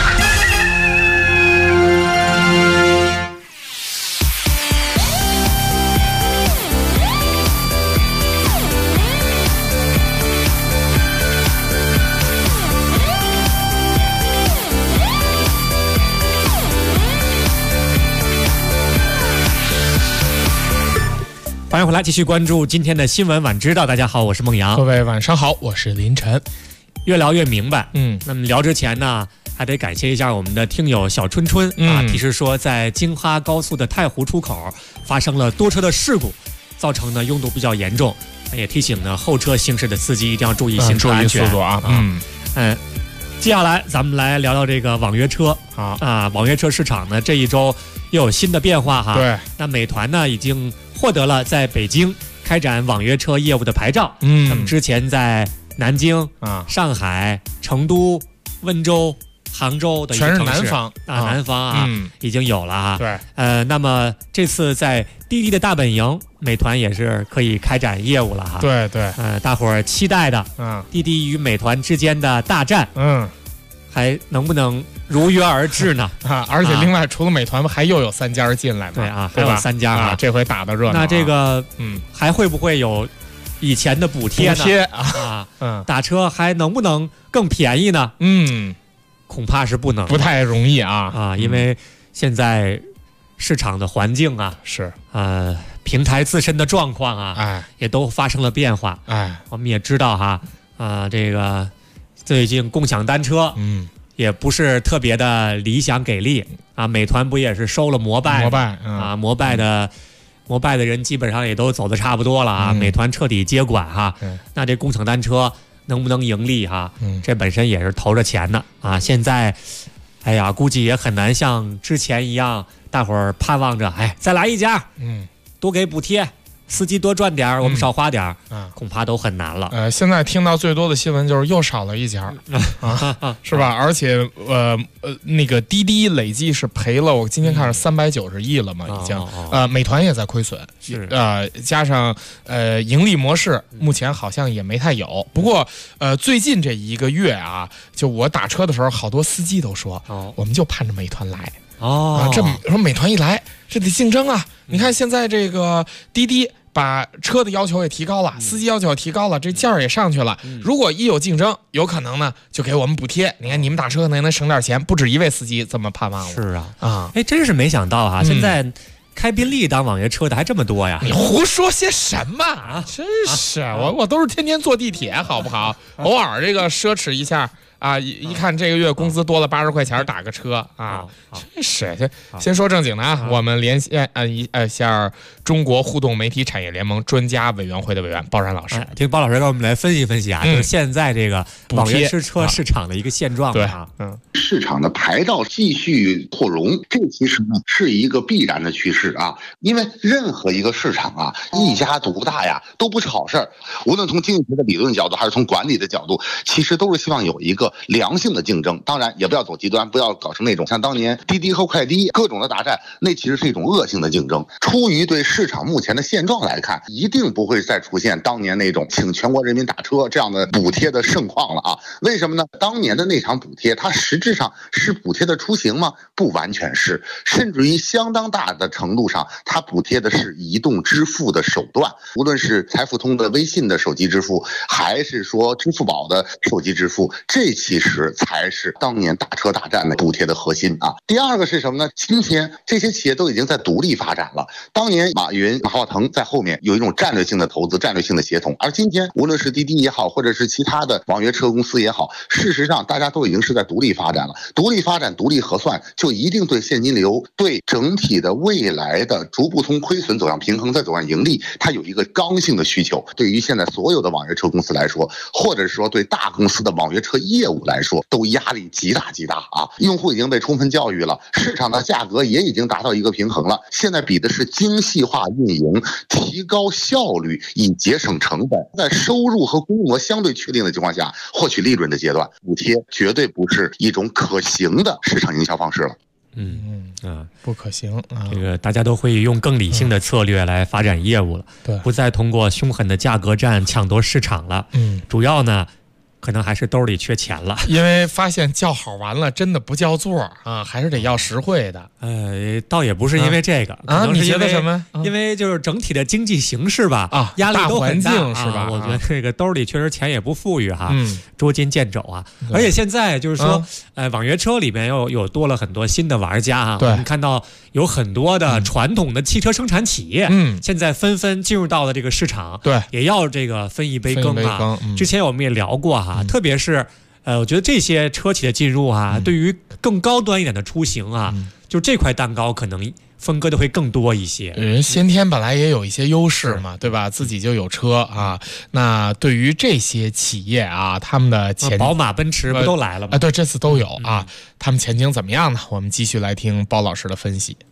欢迎回来，继续关注今天的新闻晚知道。大家好，我是孟阳。 各位晚上好，我是林晨。 越聊越明白。那么聊之前呢，还得感谢一下我们的听友小春春提示说，在京哈高速的太湖出口发生了多车的事故，造成呢拥堵比较严重，也提醒呢后车行驶的司机一定要注意行车安全。 速度啊。 接下来咱们来聊聊这个网约车网约车市场呢这一周又有新的变化哈。 对， 那美团呢已经获得了在北京开展网约车业务的牌照。那么之前在南京上海、成都、温州、杭州的全是南方南方已经有了啊。 对， 那么这次在滴滴的大本营，美团也是可以开展业务了哈。 对对， 大伙儿期待的，滴滴与美团之间的大战，还能不能如约而至呢？ 而且另外除了美团，还又有3家进来嘛？ 对啊，还有3家啊， 这回打的热闹。 那这个还会不会有以前的补贴呢？打车还能不能更便宜呢？恐怕是不能， 不太容易啊， 因为现在市场的环境啊， 是平台自身的状况啊，也都发生了变化。我们也知道哈，这个最近共享单车，也不是特别的理想给力啊。美团不也是收了摩拜啊？摩拜的人基本上也都走得差不多了啊。美团彻底接管哈，那这共享单车能不能盈利哈？这本身也是投着钱的啊。现在，哎呀，估计也很难像之前一样，大伙儿盼望着，再来一家，多给补贴，司机多赚点，我们少花点，恐怕都很难了。 现在听到最多的新闻就是又少了一家是吧？而且那个滴滴累计是赔了，我今天看是390亿了嘛，已经。美团也在亏损，加上盈利模式目前好像也没太有。不过最近这1个月啊，就我打车的时候，好多司机都说，我们就盼着美团来。这说美团一来，这得竞争啊！你看现在这个滴滴把车的要求也提高了，司机要求也提高了，这价也上去了。如果一有竞争，有可能呢就给我们补贴。你看你们打车可能能省点钱，不止一位司机这么盼望了。 是啊，真是没想到啊！现在开宾利当网约车的还这么多呀！ 你胡说些什么啊？真是我都是天天坐地铁，好不好？偶尔这个奢侈一下。一看这个月工资多了80块钱，打个车啊，真是。先说正经的啊，我们连线一下中国互动媒体产业联盟专家委员会的委员包然老师， 听包老师给我们来分析分析啊，就是现在这个网约车市场的一个现状啊。 市场的牌照继续扩容，这其实呢是一个必然的趋势啊，因为任何一个市场啊，一家独大呀都不是好事儿。无论从经济学的理论角度，还是从管理的角度，其实都是希望有一个良性的竞争。当然也不要走极端，不要搞成那种像当年滴滴和快滴各种的大战，那其实是一种恶性的竞争。出于对市场目前的现状来看，一定不会再出现当年那种请全国人民打车这样的补贴的盛况了啊。为什么呢？当年的那场补贴，它实质上是补贴的出行吗？不完全是，甚至于相当大的程度上，它补贴的是移动支付的手段，无论是财付通的微信的手机支付，还是说支付宝的手机支付，这其实才是当年打车大战的补贴的核心啊。第二个是什么呢？今天这些企业都已经在独立发展了。当年马云、马化腾在后面有一种战略性的投资、战略性的协同，而今天无论是滴滴也好，或者是其他的网约车公司也好，事实上大家都已经是在独立发展了。独立发展、独立核算，就一定对现金流、对整体的未来的逐步从亏损走向平衡，再走向盈利，它有一个刚性的需求。对于现在所有的网约车公司来说，或者是说对大公司的网约车业务来说，都压力极大极大啊！用户已经被充分教育了，市场的价格也已经达到一个平衡了。现在比的是精细化运营，提高效率，以节省成本，在收入和规模相对确定的情况下获取利润的阶段，补贴绝对不是一种可行的市场营销方式了。 不可行。 这个大家都会用更理性的策略来发展业务了，不再通过凶狠的价格战抢夺市场了。主要呢，可能还是兜里缺钱了， 因为发现叫好完了，真的不叫座啊，还是得要实惠的。 倒也不是因为这个你觉得什么？ 因为就是整体的经济形势吧，压力都很大， 大环境是吧？ 我觉得这个兜里确实钱也不富裕哈，捉襟见肘啊。而且现在就是说，网约车里面又多了很多新的玩家啊。我们看到有很多的传统的汽车生产企业，现在纷纷进入到了这个市场，也要这个分一杯羹啊。之前我们也聊过哈，特别是我觉得这些车企的进入啊，对于更高端一点的出行啊，就这块蛋糕可能分割的会更多一些。 人先天本来也有一些优势嘛，对吧？自己就有车啊。那对于这些企业啊，他们的宝马、奔驰不都来了吗？ 对，这次都有啊。他们前景怎么样呢？我们继续来听包老师的分析。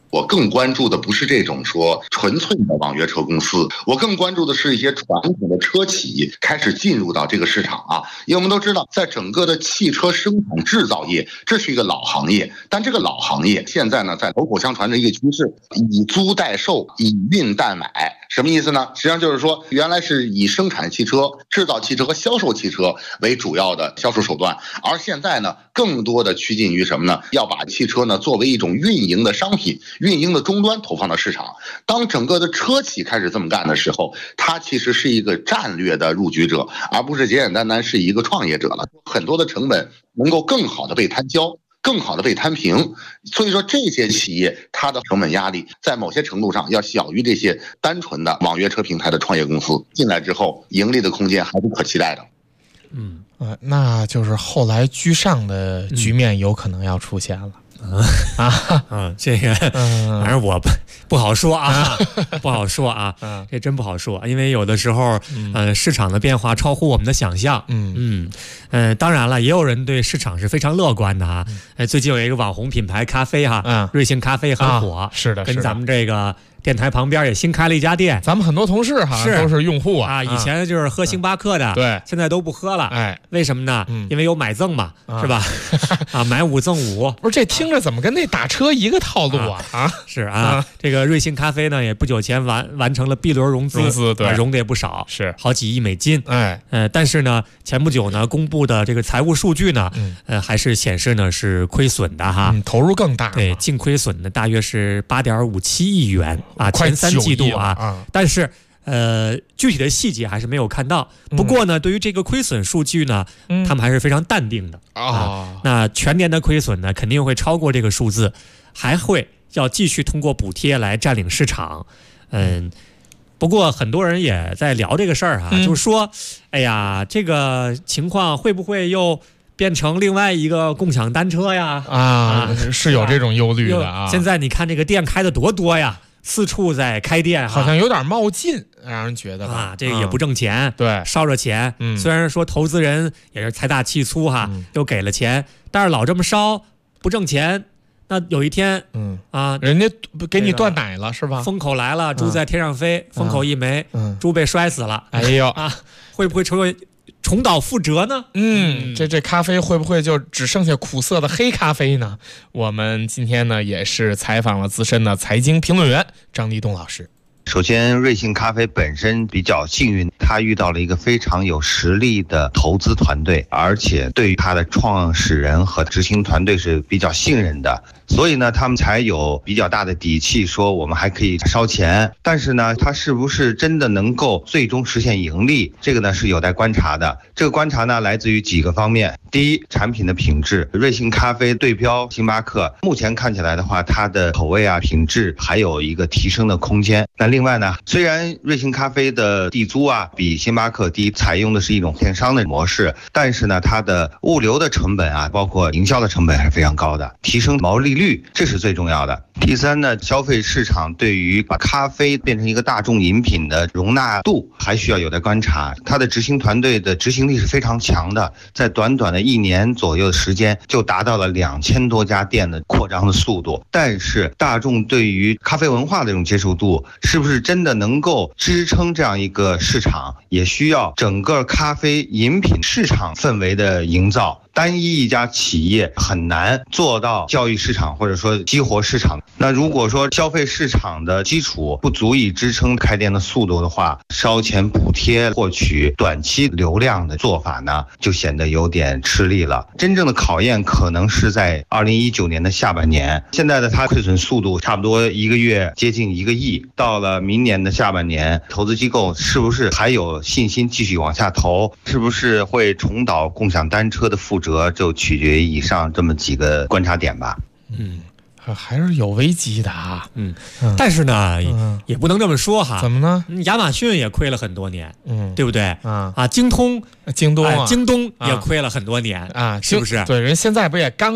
我更关注的不是这种说纯粹的网约车公司，我更关注的是一些传统的车企开始进入到这个市场啊。因为我们都知道，在整个的汽车生产制造业，这是一个老行业，但这个老行业现在呢，在口口相传的一个趋势，以租代售，以运代买。什么意思呢？实际上就是说，原来是以生产汽车、制造汽车和销售汽车为主要的销售手段，而现在呢，更多的趋近于什么呢？要把汽车呢作为一种运营的商品、运营的终端投放到市场。当整个的车企开始这么干的时候，它其实是一个战略的入局者，而不是简简单单是一个创业者了。很多的成本能够更好的被摊销，更好的被摊平，所以说这些企业它的成本压力在某些程度上要小于这些单纯的网约车平台的创业公司，进来之后盈利的空间还是可期待的。 那就是后来居上的局面有可能要出现了。 这个反正我不好说啊，不好说啊，这真不好说，因为有的时候市场的变化超乎我们的想象。当然了，也有人对市场是非常乐观的哈。最近有一个网红品牌咖啡哈，瑞幸咖啡很火， 是的， 跟咱们这个电台旁边也新开了一家店， 咱们很多同事哈都是用户啊， 以前就是喝星巴克的， 对， 现在都不喝了，为什么呢？因为有买赠嘛，是吧？买5赠5， 不是这听着怎么跟那打车一个套路啊？ 是啊，这个瑞幸咖啡呢也不久前完成了 B 轮融资， 对， 融的也不少， 是好几亿美金，但是呢，前不久呢公布的这个财务数据呢，还是显示呢是亏损的哈， 投入更大， 对，净亏损呢大约是8.57亿元。前3季度但是具体的细节还是没有看到。不过呢，对于这个亏损数据呢，他们还是非常淡定的那全年的亏损呢，肯定会超过这个数字，还会要继续通过补贴来占领市场。不过很多人也在聊这个事儿就是说，哎呀，这个情况会不会又变成另外一个共享单车呀？ 是有这种忧虑的啊。 现在你看这个店开的多呀。四处在开店， 好像有点冒进，让人觉得吧，这个也不挣钱， 对， 烧着钱。虽然说投资人也是财大气粗又给了钱，但是老这么烧不挣钱，那有一天， 人家给你断奶了是吧？ 风口来了，猪在天上飞，风口一没，猪被摔死了。 哎呦会不会成为重蹈覆辙呢？ 这咖啡会不会就只剩下苦涩的黑咖啡呢？我们今天呢也是采访了资深的财经评论员张立栋老师。 首先，瑞幸咖啡本身比较幸运，他遇到了一个非常有实力的投资团队，而且对于他的创始人和执行团队是比较信任的。所以呢，他们才有比较大的底气说我们还可以烧钱。但是呢，它是不是真的能够最终实现盈利，这个呢是有待观察的。这个观察呢来自于几个方面。第一，产品的品质，瑞幸咖啡对标星巴克，目前看起来的话，它的口味品质还有一个提升的空间。那另外呢，虽然瑞幸咖啡的地租比星巴克低，采用的是一种电商的模式，但是呢，它的物流的成本包括营销的成本还是非常高的，提升毛利率，这是最重要的。第三呢，消费市场对于把咖啡变成一个大众饮品的容纳度还需要有待观察。它的执行团队的执行力是非常强的，在短短的1年左右的时间就达到了2000多家店的扩张的速度。但是大众对于咖啡文化的这种接受度是不是真的能够支撑这样一个市场，也需要整个咖啡饮品市场氛围的营造。单一家企业很难做到教育市场或者说激活市场。那如果说消费市场的基础不足以支撑开店的速度的话，烧钱补贴获取短期流量的做法呢，就显得有点吃力了。真正的考验可能是在2019年的下半年。现在的它亏损速度差不多1个月接近1个亿，到了明年的下半年，投资机构是不是还有信心继续往下投？是不是会重蹈共享单车的覆辙？就取决于以上这么几个观察点吧。 还是有危机的但是呢，也不能这么说怎么呢？ 亚马逊也亏了很多年，对不对？京东也亏了很多年是不是？ 对，人现在不也刚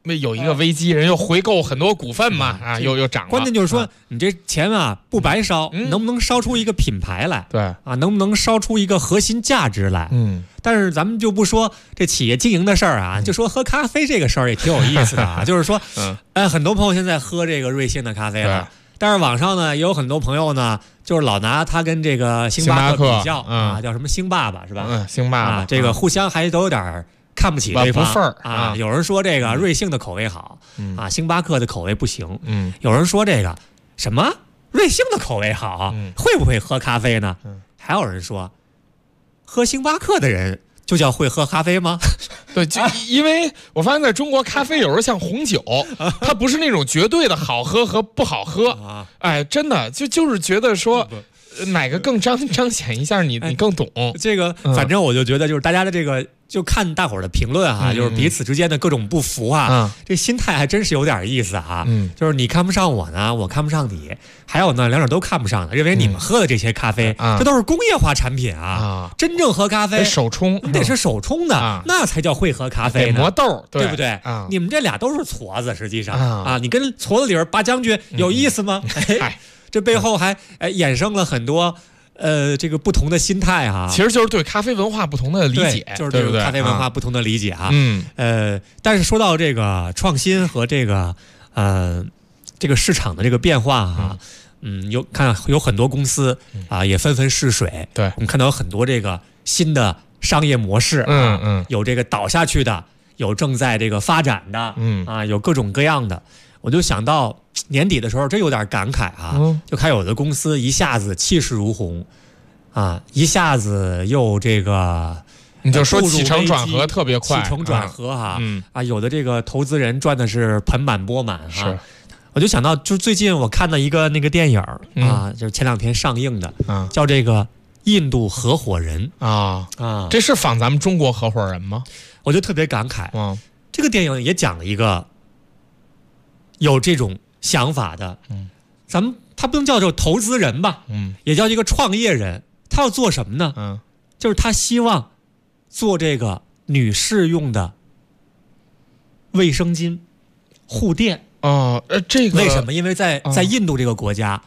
有一个危机，人又回购很多股份嘛，又涨了。 关键就是说，你这钱啊不白烧，能不能烧出一个品牌来？ 对啊，能不能烧出一个核心价值来？但是咱们就不说这企业经营的事儿啊，就说喝咖啡这个事儿也挺有意思的啊。就是说，很多朋友现在喝这个瑞幸的咖啡了。但是网上呢也有很多朋友呢，就是老拿它跟这个星巴克比较啊，叫什么星爸爸是吧？ 星爸爸， 这个互相还都有点看不起对方不忿啊。有人说这个瑞幸的口味好啊，星巴克的口味不行。有人说这个什么瑞幸的口味好，会不会喝咖啡呢？还有人说，喝星巴克的人就叫会喝咖啡吗？ 对，就因为我发现在中国咖啡有时候像红酒，它不是那种绝对的好喝和不好喝，哎，真的就是觉得说哪个更彰显一下你更懂这个。反正我就觉得就是大家的这个就看大伙儿的评论啊，就是彼此之间的各种不服啊，这心态还真是有点意思啊。就是你看不上我呢，我看不上你，还有呢两者都看不上的，认为你们喝的这些咖啡，这都是工业化产品啊。真正喝咖啡手冲， 你得是手冲的，那才叫会喝咖啡呢。 磨豆， 对不对？你们这俩都是矬子，实际上啊，你跟矬子里边拔将军有意思吗？这背后还衍生了很多这个不同的心态啊， 其实就是对咖啡文化不同的理解， 就是对咖啡文化不同的理解啊。但是说到这个创新和这个这个市场的这个变化啊，有很多公司啊也纷纷试水。 对， 我们看到有很多这个新的商业模式，有这个倒下去的，有正在这个发展的，有各种各样的。我就想到年底的时候，真有点感慨啊！就看有的公司一下子气势如虹，啊，一下子又这个， 你就说起承转合特别快， 起承转合哈，有的这个投资人赚的是盆满钵满哈。是，我就想到，就最近我看到一个那个电影啊，就是前2天上映的，叫这个《印度合伙人》啊， 这是仿咱们中国合伙人吗？ 我就特别感慨，这个电影也讲了一个。有这种想法的，咱们他不能叫做投资人吧，也叫一个创业人。他要做什么呢？就是他希望做这个女士用的卫生巾、护垫。 这个为什么？因为在印度这个国家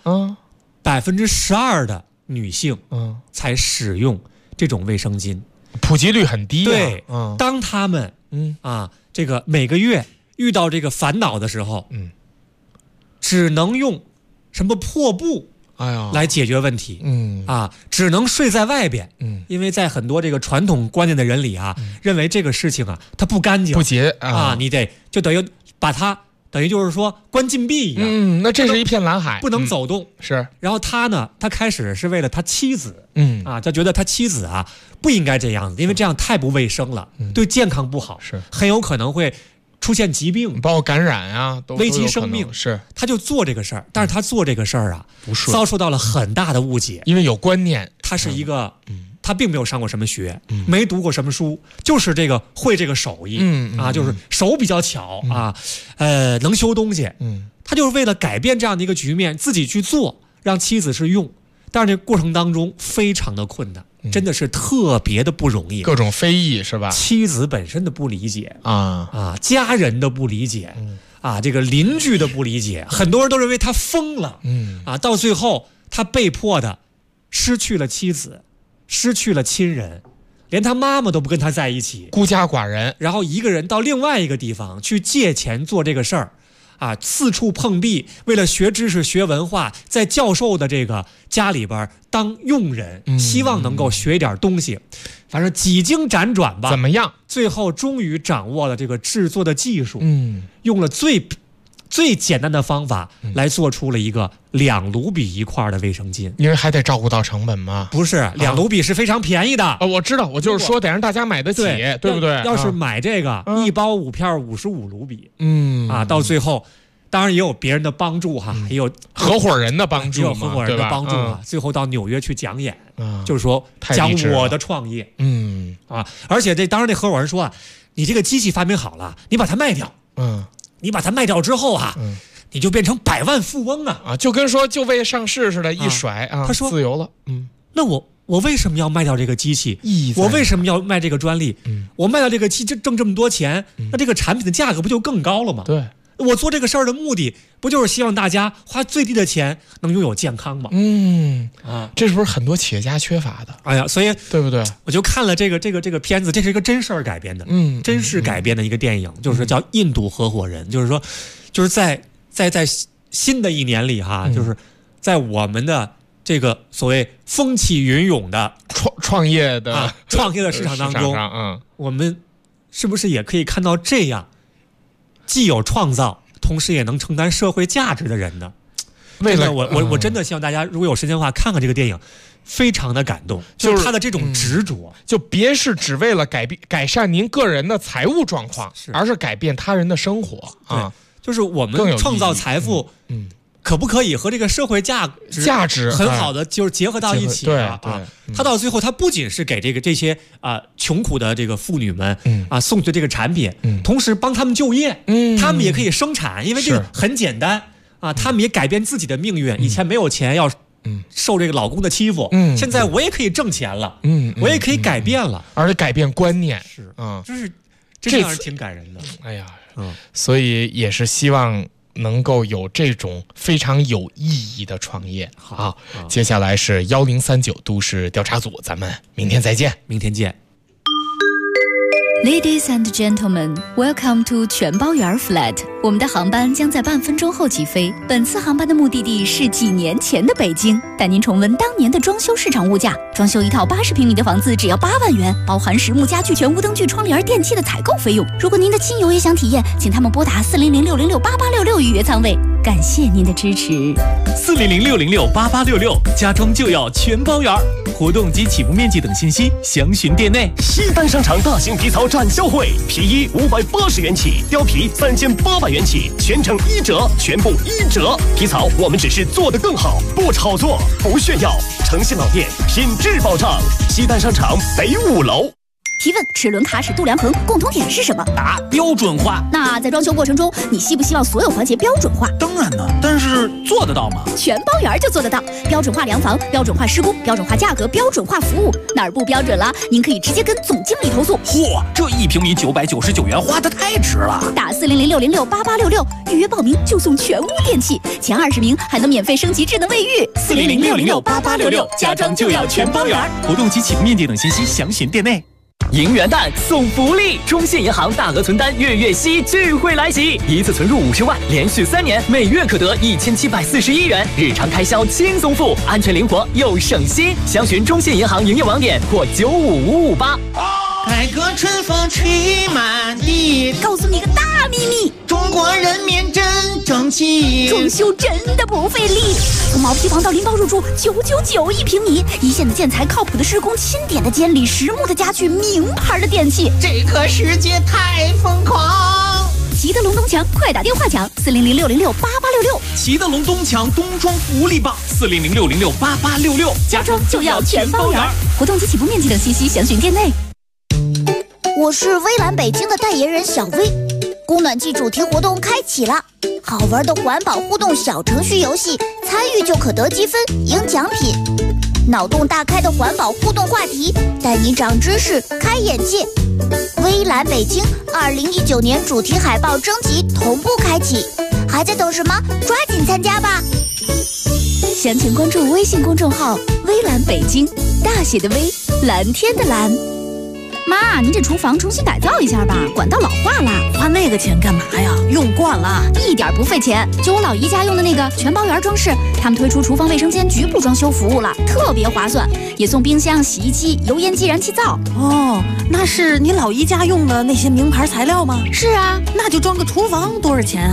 ，12%的女性才使用这种卫生巾， 普及率很低。 对，当他们这个每个月遇到这个烦恼的时候，只能用什么破布来解决问题，只能睡在外边，因为在很多这个传统观念的人里啊，认为这个事情啊它不干净不洁你得就等于把它等于就是说关禁闭一样， 那这是一片蓝海， 不能走动， 是。 然后他开始是为了他妻子，他觉得他妻子啊不应该这样子，因为这样太不卫生了，对健康不好， 是很有可能会出现疾病， 包括感染啊， 危及生命。 是， 他就做这个事儿，但是他做这个事儿啊，遭受到了很大的误解， 因为有观念， 他是一个，他并没有上过什么学，没读过什么书，就是这个会这个手艺，就是手比较巧啊，能修东西，他就是为了改变这样的一个局面，自己去做，让妻子是用，但是这过程当中非常的困难。真的是特别的不容易， 各种非议是吧？ 妻子本身的不理解家人的不理解这个邻居的不理解，很多人都认为他疯了，到最后他被迫的失去了妻子，失去了亲人，连他妈妈都不跟他在一起， 孤家寡人， 然后一个人到另外一个地方去借钱做这个事儿。四处碰壁，为了学知识、学文化，在教授的这个家里边当佣人，希望能够学一点东西。反正几经辗转吧， 怎么样？ 最后终于掌握了这个制作的技术，用了最简单的方法来做出了一个2卢比一块的卫生巾。 因为还得照顾到成本吗？ 不是，2卢比是非常便宜的。 我知道，我就是说得让大家买得起，对不对？ 要是买这个一包5片55卢比，到最后。当然也有别人的帮助哈，也有合伙人的帮助， 也有合伙人的帮助啊。最后到纽约去讲演，就是说讲我的创业，而且当时那合伙人说啊，你这个机器发明好了，你把它卖掉，你把它卖掉之后啊，你就变成百万富翁啊， 就跟说就为上市似的，一甩他说自由了，那我我为什么要卖掉这个机器？我为什么要卖这个专利？我卖掉这个机器挣这么多钱，那这个产品的价格不就更高了吗？ 对， 我做这个事儿的目的不就是希望大家花最低的钱能拥有健康吗？ 这是不是很多企业家缺乏的？ 哎呀，所以对不对？ 我就看了这个片子，这是一个真事儿改编的，真实改编的一个电影，就是叫《印度合伙人》，就是说，就是在新的一年里哈，就是在我们的这个所谓风起云涌的创业的市场当中，我们是不是也可以看到这样既有创造，同时也能承担社会价值的人呢？为了我真的希望大家如果有时间的话看看这个电影，非常的感动，就是他的这种执着， 就别是只为了改善您个人的财务状况，而是改变他人的生活啊。 就是我们创造财富，可不可以和这个社会价值很好的就是结合到一起啊？他到最后，他不仅是给这些穷苦的这个妇女们送去这个产品，同时帮他们就业，他们也可以生产，因为这个很简单啊，他们也改变自己的命运。以前没有钱要受这个老公的欺负，现在我也可以挣钱了，我也可以改变了， 而且改变观念是就是这样挺感人的。 哎呀，所以也是希望能够有这种非常有意义的创业。好，接下来是1039都市调查组，咱们明天再见。 明天见。 Ladies and gentlemen, welcome to 全包园 flat。我们的航班将在半分钟后起飞。本次航班的目的地是几年前的北京，带您重温当年的装修市场物价。装修一套80平米的房子只要8万元，包含实木家具、全屋灯具、窗帘、电器的采购费用。如果您的亲友也想体验，请他们拨打400-606-8866预约舱位。感谢您的支持。 400-606-8866，家装就要全包园。活动及起步面积等信息详询店内。西单商场大型皮草展销会，皮衣580元起，貂皮3800元起，全程1折，全部1折。皮草我们只是做得更好，不炒作，不炫耀。诚信老店，品质保障。西单商场北5楼。 提问：齿轮卡尺度量衡共同点是什么？ 答：标准化。 那在装修过程中，你希不希望所有环节标准化？ 当然呢，但是做得到吗？ 全包园就做得到，标准化量房、标准化施工、标准化价格、标准化服务，哪儿不标准了，您可以直接跟总经理投诉。 嚯，这1平米999元花得太值了！ 打400-606-8866预约报名就送全屋电器，前20名还能免费升级智能卫浴。 400-606-8866，家装就要全包园。活动及起步面积等信息详询店内。 迎元旦送福利，中信银行大额存单月息聚会来袭，一次存入50万，连续3年，每月可得1741元，日常开销轻松付，安全灵活又省心。详询中信银行营业网点或95558。 改革春风吹满地， 告诉你个大秘密， 中国人民真争气， 装修真的不费力。从毛坯房到拎包入住，9991平米，一线的建材，靠谱的施工，钦点的监理，实木的家具，名牌的电器， 这个世界太疯狂。 齐德龙东墙，快打电话抢400-606-8866。 齐德龙东墙冬装福利棒，400-606-8866， 家装就要全包圆。活动及起步面积等信息详询店内。 我是微蓝北京的代言人小薇，供暖季主题活动开启了，好玩的环保互动小程序游戏，参与就可得积分赢奖品，脑洞大开的环保互动话题，带你长知识开眼界。微蓝北京2019年主题海报征集同步开启，还在等什么？抓紧参加吧！ 详情关注微信公众号微蓝北京，大写的微，蓝天的蓝。妈，您这厨房重新改造一下吧，管道老化了。 花那个钱干嘛呀？用惯了， 一点不费钱。就我老姨家用的那个全包园装饰，他们推出厨房卫生间局部装修服务了，特别划算，也送冰箱、洗衣机、油烟机、燃气灶。 哦，那是你老姨家用的那些名牌材料吗？ 是啊， 那就装个厨房多少钱啊？